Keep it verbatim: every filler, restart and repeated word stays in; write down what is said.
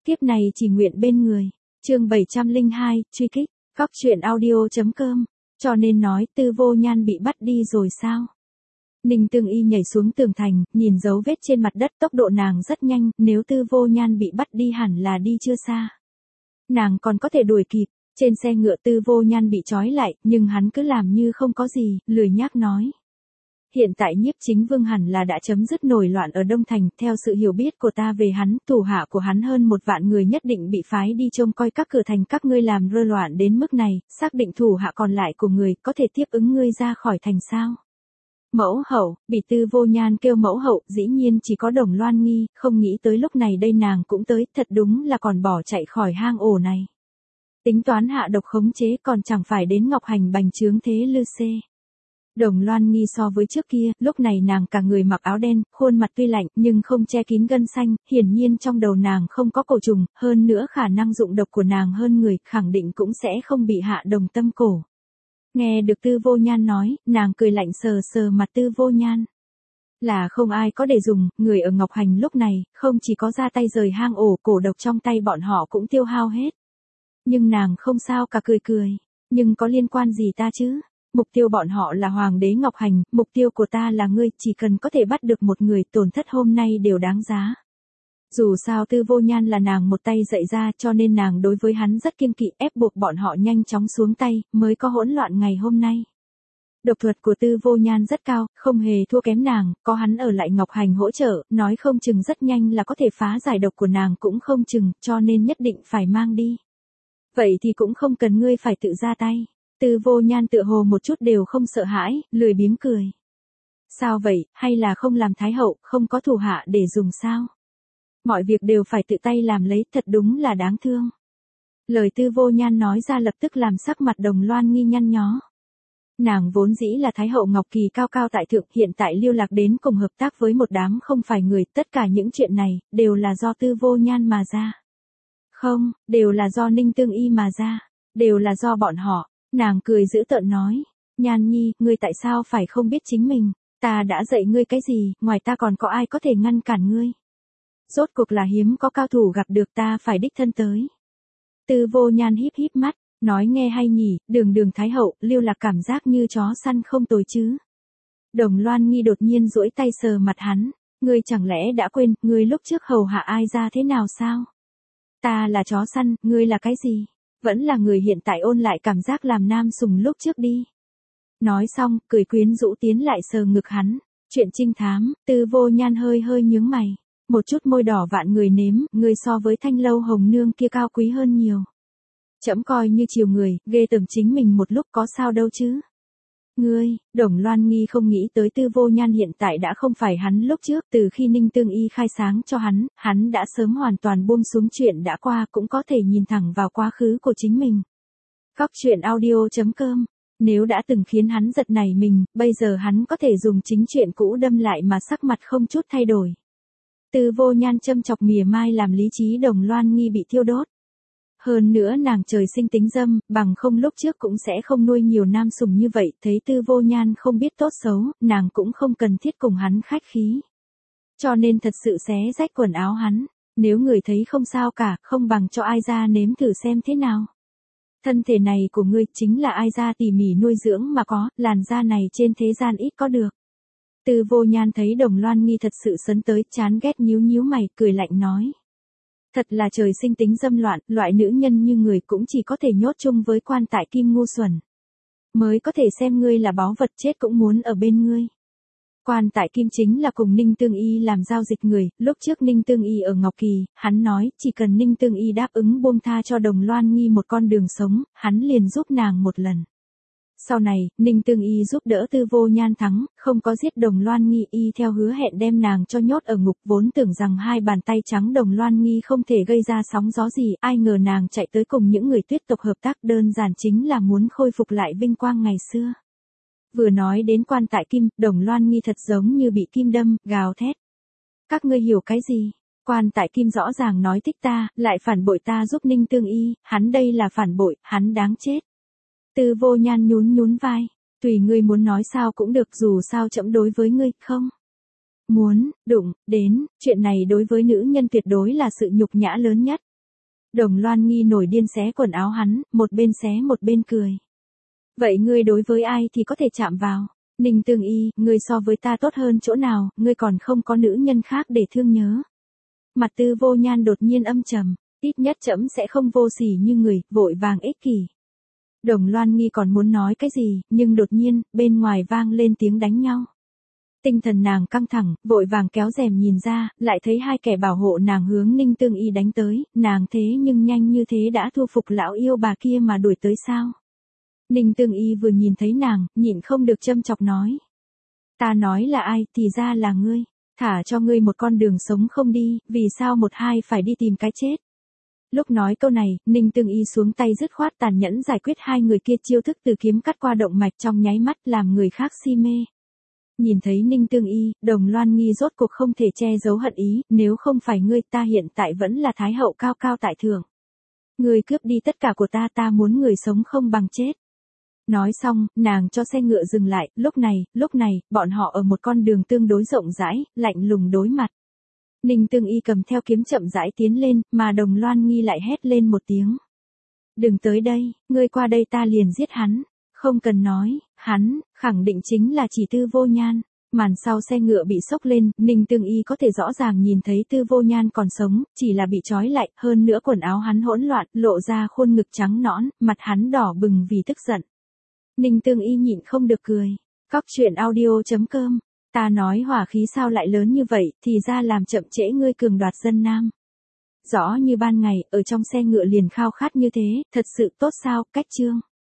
Kiếp này chỉ nguyện bên người. Chương bảy trăm lẻ hai, truy kích. Góc truyện audio.com. Cho nên nói Tư Vô Nhan bị bắt đi rồi sao? Ninh Tương Y nhảy xuống tường thành, nhìn dấu vết trên mặt đất, tốc độ nàng rất nhanh, nếu Tư Vô Nhan bị bắt đi hẳn là đi chưa xa. Nàng còn có thể đuổi kịp. Trên xe ngựa Tư Vô Nhan bị trói lại, nhưng hắn cứ làm như không có gì, lười nhác nói. Hiện tại Nhiếp Chính Vương hẳn là đã chấm dứt nổi loạn ở Đông Thành, theo sự hiểu biết của ta về hắn, thủ hạ của hắn hơn một vạn người nhất định bị phái đi trông coi các cửa thành, các ngươi làm rơi loạn đến mức này, xác định thủ hạ còn lại của người có thể tiếp ứng ngươi ra khỏi thành sao? Mẫu hậu, bị Tư Vô Nhan kêu mẫu hậu, dĩ nhiên chỉ có Đồng Loan Nghi, không nghĩ tới lúc này đây nàng cũng tới, thật đúng là còn bỏ chạy khỏi hang ổ này. Tính toán hạ độc khống chế còn chẳng phải đến Ngọc Hành bành trướng thế lư xê. Đồng Loan Nghi so với trước kia, lúc này nàng cả người mặc áo đen, khuôn mặt tuy lạnh nhưng không che kín gân xanh, hiển nhiên trong đầu nàng không có cổ trùng, hơn nữa khả năng dụng độc của nàng hơn người, khẳng định cũng sẽ không bị hạ đồng tâm cổ. Nghe được Tư Vô Nhan nói, nàng cười lạnh sờ sờ mặt Tư Vô Nhan. Là không ai có để dùng, người ở Ngọc Hành lúc này, không chỉ có ra tay rời hang ổ, cổ độc trong tay bọn họ cũng tiêu hao hết. Nhưng nàng không sao cả, cười cười. Nhưng có liên quan gì ta chứ? Mục tiêu bọn họ là Hoàng đế Ngọc Hành, mục tiêu của ta là ngươi, chỉ cần có thể bắt được một người, tổn thất hôm nay đều đáng giá. Dù sao Tư Vô Nhan là nàng một tay dạy ra, cho nên nàng đối với hắn rất kiêng kỵ, ép buộc bọn họ nhanh chóng xuống tay, mới có hỗn loạn ngày hôm nay. Độc thuật của Tư Vô Nhan rất cao, không hề thua kém nàng, có hắn ở lại Ngọc Hành hỗ trợ, nói không chừng rất nhanh là có thể phá giải độc của nàng cũng không chừng, cho nên nhất định phải mang đi. Vậy thì cũng không cần ngươi phải tự ra tay. Tư Vô Nhan tựa hồ một chút đều không sợ hãi, lười biếng cười. Sao vậy, hay là không làm thái hậu, không có thủ hạ để dùng sao? Mọi việc đều phải tự tay làm lấy, thật đúng là đáng thương. Lời Tư Vô Nhan nói ra lập tức làm sắc mặt Đồng Loan Nghi nhăn nhó. Nàng vốn dĩ là thái hậu Ngọc Kỳ cao cao tại thượng, hiện tại lưu lạc đến cùng hợp tác với một đám không phải người, tất cả những chuyện này, đều là do Tư Vô Nhan mà ra. Không, đều là do Ninh Tương Y mà ra, đều là do bọn họ. Nàng cười giễu tợn nói, Nhan Nhi, ngươi tại sao phải không biết chính mình, ta đã dạy ngươi cái gì, ngoài ta còn có ai có thể ngăn cản ngươi. Rốt cuộc là hiếm có cao thủ gặp được, ta phải đích thân tới. Tư Vô Nhan híp híp mắt, nói nghe hay nhỉ, đường đường thái hậu, lưu lạc cảm giác như chó săn không tồi chứ. Đồng Loan Nghi đột nhiên duỗi tay sờ mặt hắn, ngươi chẳng lẽ đã quên, ngươi lúc trước hầu hạ ai ra thế nào sao? Ta là chó săn, ngươi là cái gì? Vẫn là người hiện tại, ôn lại cảm giác làm nam sùng lúc trước đi. Nói xong, cười quyến rũ tiến lại sờ ngực hắn. Chuyện trinh thám, Tư Vô Nhan hơi hơi nhướng mày. Một chút môi đỏ vạn người nếm, người so với Thanh Lâu Hồng Nương kia cao quý hơn nhiều. Trẫm coi như chiều người, ghê tởm chính mình một lúc có sao đâu chứ. Ngươi, Đồng Loan Nghi không nghĩ tới Tư Vô Nhan hiện tại đã không phải hắn lúc trước, từ khi Ninh Tương Y khai sáng cho hắn, hắn đã sớm hoàn toàn buông xuống chuyện đã qua, cũng có thể nhìn thẳng vào quá khứ của chính mình. Góc truyện audio.com. Nếu đã từng khiến hắn giật nảy mình, bây giờ hắn có thể dùng chính chuyện cũ đâm lại mà sắc mặt không chút thay đổi. Tư Vô Nhan châm chọc mỉa mai làm lý trí Đồng Loan Nghi bị thiêu đốt. Hơn nữa nàng trời sinh tính dâm, bằng không lúc trước cũng sẽ không nuôi nhiều nam sủng như vậy, thấy Tư Vô Nhan không biết tốt xấu, nàng cũng không cần thiết cùng hắn khách khí. Cho nên thật sự xé rách quần áo hắn, nếu người thấy không sao cả, không bằng cho ai ra nếm thử xem thế nào. Thân thể này của ngươi chính là ai ra tỉ mỉ nuôi dưỡng mà có, làn da này trên thế gian ít có được. Tư Vô Nhan thấy Đồng Loan Nghi thật sự sấn tới, chán ghét nhíu nhíu mày, cười lạnh nói. Thật là trời sinh tính dâm loạn, loại nữ nhân như người cũng chỉ có thể nhốt chung với quan tại Kim ngu xuẩn. Mới có thể xem ngươi là báu vật, chết cũng muốn ở bên ngươi. Quan tại Kim chính là cùng Ninh Tương Y làm giao dịch người, lúc trước Ninh Tương Y ở Ngọc Kỳ, hắn nói, chỉ cần Ninh Tương Y đáp ứng buông tha cho Đồng Loan Nghi một con đường sống, hắn liền giúp nàng một lần. Sau này, Ninh Tương Y giúp đỡ Tư Vô Nhan thắng, không có giết Đồng Loan Nghi, y theo hứa hẹn đem nàng cho nhốt ở ngục, vốn tưởng rằng hai bàn tay trắng Đồng Loan Nghi không thể gây ra sóng gió gì, ai ngờ nàng chạy tới cùng những người Tuyết tộc hợp tác, đơn giản chính là muốn khôi phục lại vinh quang ngày xưa. Vừa nói đến quan tại Kim, Đồng Loan Nghi thật giống như bị kim đâm, gào thét. Các ngươi hiểu cái gì? Quan tại Kim rõ ràng nói thích ta, lại phản bội ta giúp Ninh Tương Y, hắn đây là phản bội, hắn đáng chết. Tư Vô Nhan nhún nhún vai, tùy ngươi muốn nói sao cũng được, dù sao trẫm đối với ngươi, không muốn đụng đến, chuyện này đối với nữ nhân tuyệt đối là sự nhục nhã lớn nhất. Đồng Loan Nghi nổi điên xé quần áo hắn, một bên xé một bên cười. Vậy ngươi đối với ai thì có thể chạm vào? Ninh Tương Y, ngươi so với ta tốt hơn chỗ nào, ngươi còn không có nữ nhân khác để thương nhớ. Mặt Tư Vô Nhan đột nhiên âm trầm, ít nhất trẫm sẽ không vô sỉ như người, vội vàng ích kỷ. Đồng Loan Nghi còn muốn nói cái gì, nhưng đột nhiên, bên ngoài vang lên tiếng đánh nhau. Tinh thần nàng căng thẳng, vội vàng kéo rèm nhìn ra, lại thấy hai kẻ bảo hộ nàng hướng Ninh Tương Y đánh tới, nàng thế nhưng nhanh như thế đã thu phục lão yêu bà kia mà đuổi tới sao? Ninh Tương Y vừa nhìn thấy nàng, nhịn không được châm chọc nói. Ta nói là ai, thì ra là ngươi, thả cho ngươi một con đường sống không đi, vì sao một hai phải đi tìm cái chết? Lúc nói câu này, Ninh Tương Y xuống tay dứt khoát tàn nhẫn giải quyết hai người kia, chiêu thức từ kiếm cắt qua động mạch trong nháy mắt làm người khác si mê. Nhìn thấy Ninh Tương Y, Đồng Loan Nghi rốt cuộc không thể che giấu hận ý, nếu không phải ngươi ta hiện tại vẫn là thái hậu cao cao tại thượng. Ngươi cướp đi tất cả của ta, ta muốn người sống không bằng chết. Nói xong, nàng cho xe ngựa dừng lại, lúc này, lúc này, bọn họ ở một con đường tương đối rộng rãi, lạnh lùng đối mặt. Ninh Tương Y cầm theo kiếm chậm rãi tiến lên, mà Đồng Loan Nghi lại hét lên một tiếng. Đừng tới đây, ngươi qua đây ta liền giết hắn. Không cần nói, hắn, khẳng định chính là chỉ Tư Vô Nhan. Màn sau xe ngựa bị xốc lên, Ninh Tương Y có thể rõ ràng nhìn thấy Tư Vô Nhan còn sống, chỉ là bị trói lại, hơn nữa quần áo hắn hỗn loạn, lộ ra khuôn ngực trắng nõn, mặt hắn đỏ bừng vì tức giận. Ninh Tương Y nhịn không được cười. Cóc truyện audio chấm com. Ta nói hỏa khí sao lại lớn như vậy, thì ra làm chậm trễ ngươi cường đoạt dân nam. Rõ như ban ngày, ở trong xe ngựa liền khao khát như thế, thật sự tốt sao, cách chương.